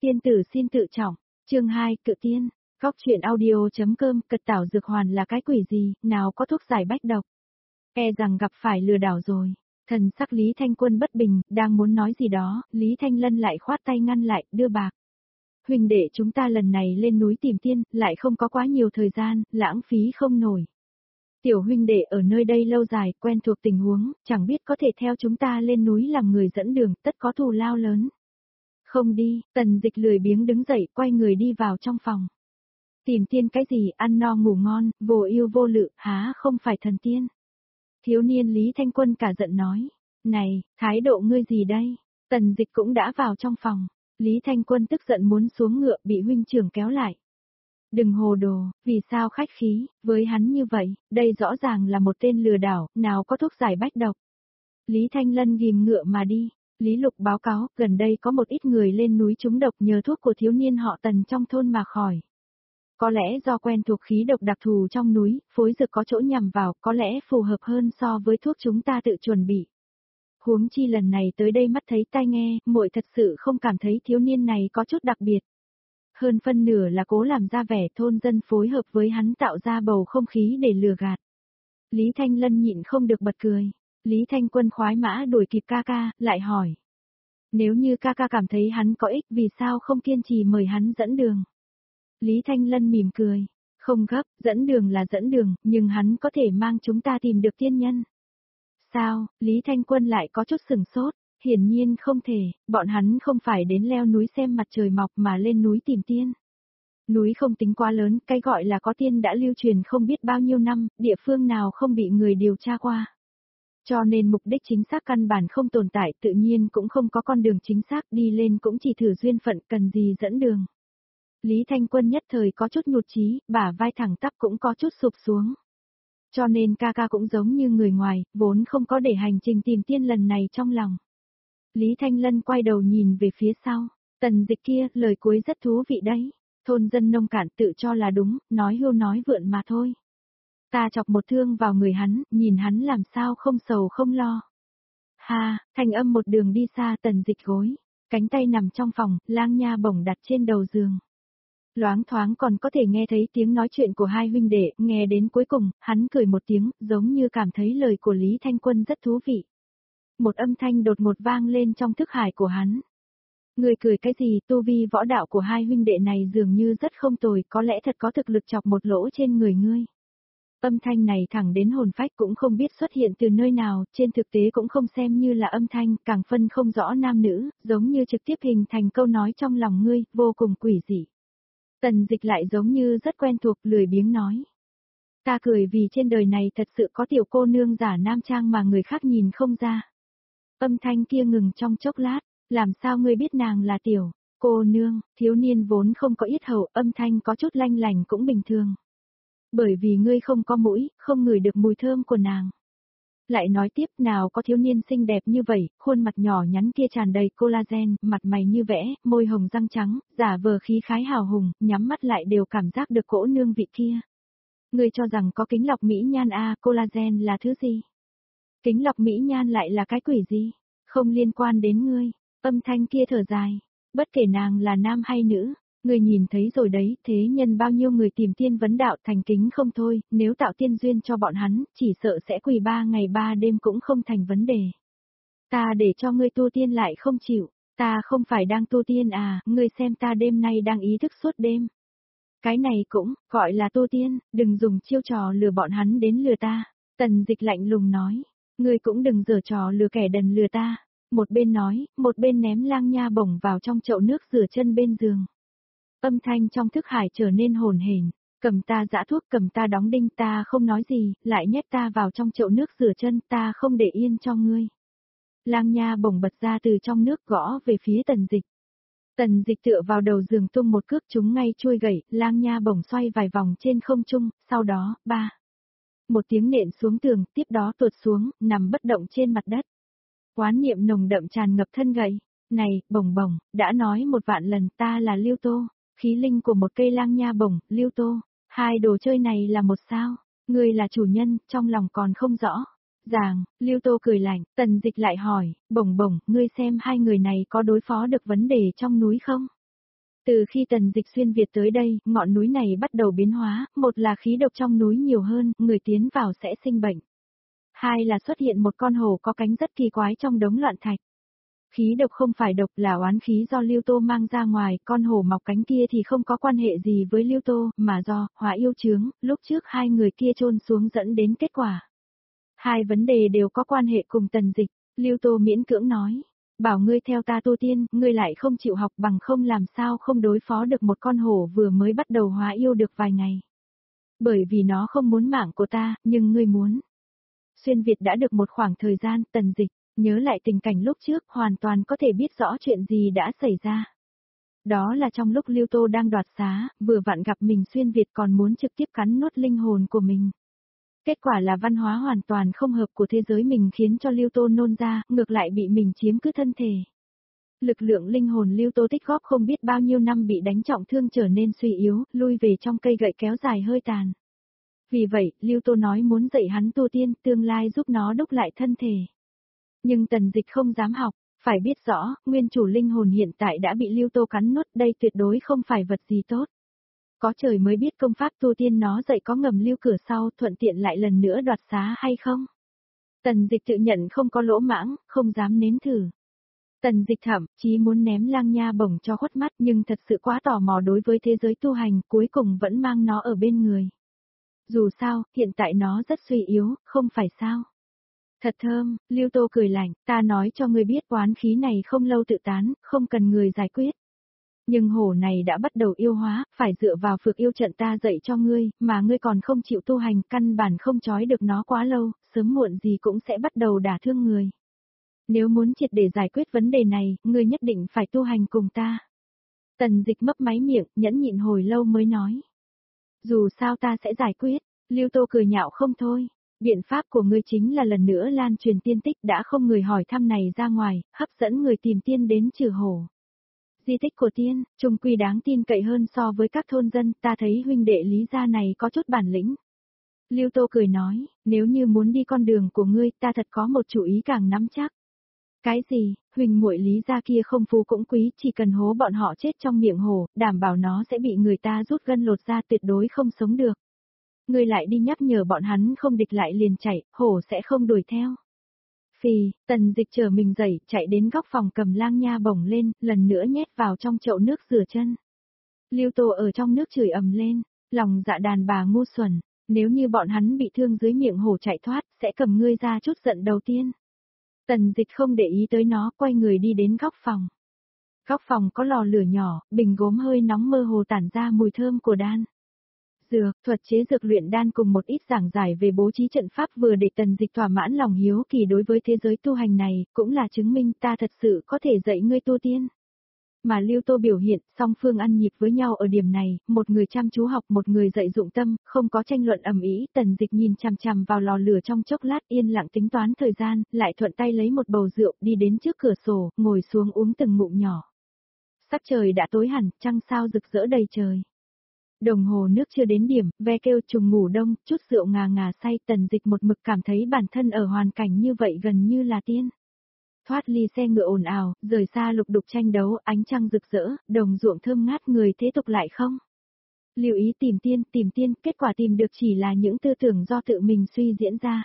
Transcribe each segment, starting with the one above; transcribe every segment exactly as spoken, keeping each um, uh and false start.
Tiên tử xin tự trọng. Chương hai, Cự Tiên. Góc truyện audio.com. Cật tảo dược hoàn là cái quỷ gì, nào có thuốc giải bách độc. E rằng gặp phải lừa đảo rồi. Thần sắc Lý Thanh Quân bất bình, đang muốn nói gì đó, Lý Thanh Lân lại khoát tay ngăn lại, đưa bạc. Huynh đệ chúng ta lần này lên núi tìm tiên, lại không có quá nhiều thời gian, lãng phí không nổi. Tiểu huynh đệ ở nơi đây lâu dài, quen thuộc tình huống, chẳng biết có thể theo chúng ta lên núi làm người dẫn đường, tất có thù lao lớn. Không đi, Tần Dịch lười biếng đứng dậy, quay người đi vào trong phòng. Tìm tiên cái gì, ăn no ngủ ngon, vô yêu vô lự, há không phải thần tiên. Thiếu niên Lý Thanh Quân cả giận nói, này, thái độ ngươi gì đây? Tần Dịch cũng đã vào trong phòng. Lý Thanh Quân tức giận muốn xuống ngựa, bị huynh trưởng kéo lại. Đừng hồ đồ, vì sao khách khí, với hắn như vậy, đây rõ ràng là một tên lừa đảo, nào có thuốc giải bách độc. Lý Thanh Lân ghim ngựa mà đi. Lý Lục báo cáo, gần đây có một ít người lên núi trúng độc nhờ thuốc của thiếu niên họ Tần trong thôn mà khỏi. Có lẽ do quen thuộc khí độc đặc thù trong núi, phối dược có chỗ nhằm vào, có lẽ phù hợp hơn so với thuốc chúng ta tự chuẩn bị. Huống chi lần này tới đây mắt thấy tai nghe, muội thật sự không cảm thấy thiếu niên này có chút đặc biệt. Hơn phân nửa là cố làm ra vẻ thôn dân phối hợp với hắn tạo ra bầu không khí để lừa gạt. Lý Thanh Lân nhịn không được bật cười. Lý Thanh Quân khoái mã đuổi kịp ca ca, lại hỏi. Nếu như ca ca cảm thấy hắn có ích vì sao không kiên trì mời hắn dẫn đường? Lý Thanh Lân mỉm cười. Không gấp, dẫn đường là dẫn đường, nhưng hắn có thể mang chúng ta tìm được tiên nhân. Sao, Lý Thanh Quân lại có chút sửng sốt. Hiển nhiên không thể, bọn hắn không phải đến leo núi xem mặt trời mọc mà lên núi tìm tiên. Núi không tính quá lớn, cái gọi là có tiên đã lưu truyền không biết bao nhiêu năm, địa phương nào không bị người điều tra qua. Cho nên mục đích chính xác căn bản không tồn tại, tự nhiên cũng không có con đường chính xác, đi lên cũng chỉ thử duyên phận, cần gì dẫn đường. Lý Thanh Quân nhất thời có chút nhụt chí, bả vai thẳng tắp cũng có chút sụp xuống. Cho nên ca ca cũng giống như người ngoài, vốn không có để hành trình tìm tiên lần này trong lòng. Lý Thanh Lân quay đầu nhìn về phía sau. Tần Dịch kia, lời cuối rất thú vị đấy. Thôn dân nông cạn tự cho là đúng, nói hưu nói vượn mà thôi. Ta chọc một thương vào người hắn, nhìn hắn làm sao không sầu không lo. Ha, thanh âm một đường đi xa. Tần Dịch gối, cánh tay nằm trong phòng, lang nha bổng đặt trên đầu giường. Loáng thoáng còn có thể nghe thấy tiếng nói chuyện của hai huynh đệ, nghe đến cuối cùng, hắn cười một tiếng, giống như cảm thấy lời của Lý Thanh Quân rất thú vị. Một âm thanh đột ngột vang lên trong thức hải của hắn. Người cười cái gì, tu vi võ đạo của hai huynh đệ này dường như rất không tồi, có lẽ thật có thực lực chọc một lỗ trên người ngươi. Âm thanh này thẳng đến hồn phách cũng không biết xuất hiện từ nơi nào, trên thực tế cũng không xem như là âm thanh, càng phân không rõ nam nữ, giống như trực tiếp hình thành câu nói trong lòng ngươi, vô cùng quỷ dị. Tần Dịch lại giống như rất quen thuộc, lười biếng nói. Ta cười vì trên đời này thật sự có tiểu cô nương giả nam trang mà người khác nhìn không ra. Âm thanh kia ngừng trong chốc lát, làm sao ngươi biết nàng là tiểu cô nương? Thiếu niên vốn không có yết hầu, âm thanh có chút lanh lành cũng bình thường. Bởi vì ngươi không có mũi, không ngửi được mùi thơm của nàng. Lại nói tiếp, nào có thiếu niên xinh đẹp như vậy, khuôn mặt nhỏ nhắn kia tràn đầy collagen, mặt mày như vẽ, môi hồng răng trắng, giả vờ khí khái hào hùng, nhắm mắt lại đều cảm giác được cỗ nương vị kia. Ngươi cho rằng có kính lọc mỹ nhan a, à, collagen là thứ gì? Kính lọc mỹ nhan lại là cái quỷ gì? Không liên quan đến ngươi. Âm thanh kia thở dài. Bất kể nàng là nam hay nữ, ngươi nhìn thấy rồi đấy, thế nhân bao nhiêu người tìm tiên vấn đạo thành kính không thôi, nếu tạo tiên duyên cho bọn hắn, chỉ sợ sẽ quỳ ba ngày ba đêm cũng không thành vấn đề. Ta để cho ngươi tu tiên lại không chịu, ta không phải đang tu tiên à, ngươi xem ta đêm nay đang ý thức suốt đêm. Cái này cũng, gọi là tu tiên, đừng dùng chiêu trò lừa bọn hắn đến lừa ta. Tần Dịch lạnh lùng nói, ngươi cũng đừng giở trò lừa kẻ đần lừa ta. Một bên nói, một bên ném lang nha bổng vào trong chậu nước rửa chân bên giường. Âm thanh trong thức hải trở nên hồn hển, cầm ta giã thuốc, cầm ta đóng đinh, ta không nói gì, lại nhét ta vào trong chậu nước rửa chân, ta không để yên cho ngươi. Lang nha bổng bật ra từ trong nước gõ về phía Tần Dịch. Tần Dịch tựa vào đầu giường tung một cước trúng ngay chuôi gậy, lang nha bổng xoay vài vòng trên không trung, sau đó, ba. Một tiếng nện xuống tường, tiếp đó tuột xuống, nằm bất động trên mặt đất. Quán niệm nồng đậm tràn ngập thân gậy. Này, bổng bổng, đã nói một vạn lần ta là Lưu Tô, khí linh của một cây lang nha bổng, Lưu Tô. Hai đồ chơi này là một sao? Ngươi là chủ nhân, trong lòng còn không rõ. Ràng, Lưu Tô cười lạnh, Tần Dịch lại hỏi, bổng bổng, ngươi xem hai người này có đối phó được vấn đề trong núi không? Từ khi Tần Dịch xuyên Việt tới đây, ngọn núi này bắt đầu biến hóa, một là khí độc trong núi nhiều hơn, người tiến vào sẽ sinh bệnh. Hai là xuất hiện một con hổ có cánh rất kỳ quái trong đống loạn thạch. Khí độc không phải độc là oán khí do Lưu Tô mang ra ngoài, con hổ mọc cánh kia thì không có quan hệ gì với Lưu Tô, mà do hóa yêu chướng, lúc trước hai người kia chôn xuống dẫn đến kết quả. Hai vấn đề đều có quan hệ cùng Tần Dịch, Lưu Tô miễn cưỡng nói. Bảo ngươi theo ta tu tiên, ngươi lại không chịu học bằng không làm sao không đối phó được một con hổ vừa mới bắt đầu hóa yêu được vài ngày. Bởi vì nó không muốn mạng của ta, nhưng ngươi muốn. Xuyên Việt đã được một khoảng thời gian, Tần Dịch, nhớ lại tình cảnh lúc trước, hoàn toàn có thể biết rõ chuyện gì đã xảy ra. Đó là trong lúc Lưu Tô đang đoạt xá, vừa vặn gặp mình xuyên Việt còn muốn trực tiếp cắn nuốt linh hồn của mình. Kết quả là văn hóa hoàn toàn không hợp của thế giới mình khiến cho Lưu Tô nôn ra, ngược lại bị mình chiếm cứ thân thể. Lực lượng linh hồn Lưu Tô tích góp không biết bao nhiêu năm bị đánh trọng thương trở nên suy yếu, lui về trong cây gậy kéo dài hơi tàn. Vì vậy, Lưu Tô nói muốn dạy hắn tu tiên, tương lai giúp nó đúc lại thân thể. Nhưng Tần Dịch không dám học, phải biết rõ, nguyên chủ linh hồn hiện tại đã bị Lưu Tô cắn nuốt, đây tuyệt đối không phải vật gì tốt. Có trời mới biết công pháp tu tiên nó dạy có ngầm lưu cửa sau, thuận tiện lại lần nữa đoạt xá hay không. Tần Dịch tự nhận không có lỗ mãng, không dám nếm thử. Tần Dịch thậm chí muốn ném Lang Nha bổng cho khuất mắt, nhưng thật sự quá tò mò đối với thế giới tu hành, cuối cùng vẫn mang nó ở bên người. Dù sao, hiện tại nó rất suy yếu, không phải sao. Thật thơm, Lưu Tô cười lạnh, ta nói cho ngươi biết oán khí này không lâu tự tán, không cần người giải quyết. Nhưng hổ này đã bắt đầu yêu hóa, phải dựa vào phược yêu trận ta dạy cho ngươi, mà ngươi còn không chịu tu hành, căn bản không trói được nó quá lâu, sớm muộn gì cũng sẽ bắt đầu đả thương người. Nếu muốn triệt để giải quyết vấn đề này, ngươi nhất định phải tu hành cùng ta. Tần Dịch mấp máy miệng, nhẫn nhịn hồi lâu mới nói. Dù sao ta sẽ giải quyết, Lưu Tô cười nhạo không thôi. Biện pháp của ngươi chính là lần nữa lan truyền tiên tích đã không người hỏi thăm này ra ngoài, hấp dẫn người tìm tiên đến trừ hổ. Di tích của tiên, trung quy đáng tin cậy hơn so với các thôn dân, ta thấy huynh đệ Lý gia này có chút bản lĩnh. Lưu Tô cười nói, nếu như muốn đi con đường của ngươi, ta thật có một chủ ý càng nắm chắc. Cái gì, huynh muội Lý gia kia không phú cũng quý, chỉ cần hố bọn họ chết trong miệng hổ, đảm bảo nó sẽ bị người ta rút gân lột ra tuyệt đối không sống được. Ngươi lại đi nhắc nhở bọn hắn không địch lại liền chạy, hổ sẽ không đuổi theo. Phì, Tần Dịch chờ mình dậy, chạy đến góc phòng cầm Lang Nha bổng lên, lần nữa nhét vào trong chậu nước rửa chân. Lưu Tô ở trong nước chửi ầm lên, lòng dạ đàn bà ngu xuẩn, nếu như bọn hắn bị thương dưới miệng hổ chạy thoát, sẽ cầm ngươi ra chút giận đầu tiên. Tần Dịch không để ý tới nó, quay người đi đến góc phòng. Góc phòng có lò lửa nhỏ, bình gốm hơi nóng mơ hồ tản ra mùi thơm của đan. Dược, thuật chế dược luyện đan cùng một ít giảng giải về bố trí trận pháp vừa để Tần Dịch thỏa mãn lòng hiếu kỳ đối với thế giới tu hành này, cũng là chứng minh ta thật sự có thể dạy ngươi tu tiên. Mà Lưu Tô biểu hiện, song phương ăn nhịp với nhau ở điểm này, một người chăm chú học một người dạy dụng tâm, không có tranh luận ầm ĩ. Tần Dịch nhìn chằm chằm vào lò lửa trong chốc lát yên lặng tính toán thời gian, lại thuận tay lấy một bầu rượu đi đến trước cửa sổ, ngồi xuống uống từng ngụm nhỏ. Sắc trời đã tối hẳn, trăng sao rực rỡ đầy trời. Đồng hồ nước chưa đến điểm, ve kêu trùng ngủ đông, chút rượu ngà ngà say. Tần Dịch một mực cảm thấy bản thân ở hoàn cảnh như vậy gần như là tiên. Thoát ly xe ngựa ồn ào, rời xa lục đục tranh đấu, ánh trăng rực rỡ, đồng ruộng thơm ngát người thế tục lại không. Lưu ý tìm tiên, tìm tiên, kết quả tìm được chỉ là những tư tưởng do tự mình suy diễn ra.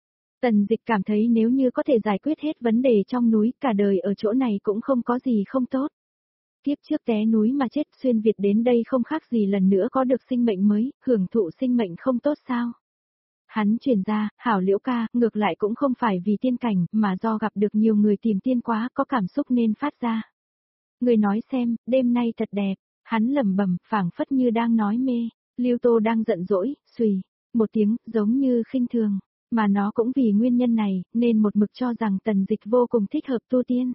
Tần Dịch cảm thấy nếu như có thể giải quyết hết vấn đề trong núi, cả đời ở chỗ này cũng không có gì không tốt. Kiếp trước té núi mà chết, xuyên Việt đến đây không khác gì lần nữa có được sinh mệnh mới, hưởng thụ sinh mệnh không tốt sao. Hắn truyền ra, hảo Liễu ca, ngược lại cũng không phải vì tiên cảnh, mà do gặp được nhiều người tìm tiên quá có cảm xúc nên phát ra. Người nói xem, đêm nay thật đẹp, hắn lẩm bẩm, phảng phất như đang nói mê, Lưu Tô đang giận dỗi, xùy, một tiếng, giống như khinh thường, mà nó cũng vì nguyên nhân này, nên một mực cho rằng Tần Dịch vô cùng thích hợp tu tiên.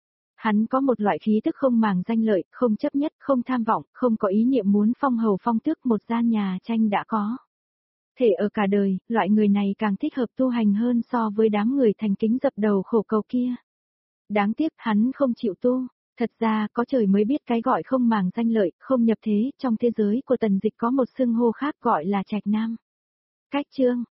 Hắn có một loại khí tức không màng danh lợi, không chấp nhất, không tham vọng, không có ý niệm muốn phong hầu phong tước một gian nhà tranh đã có. Thể ở cả đời, loại người này càng thích hợp tu hành hơn so với đám người thành kính dập đầu khổ cầu kia. Đáng tiếc hắn không chịu tu, thật ra có trời mới biết cái gọi không màng danh lợi, không nhập thế, trong thế giới của Tần Dịch có một xưng hô khác gọi là trạch nam. Cách chương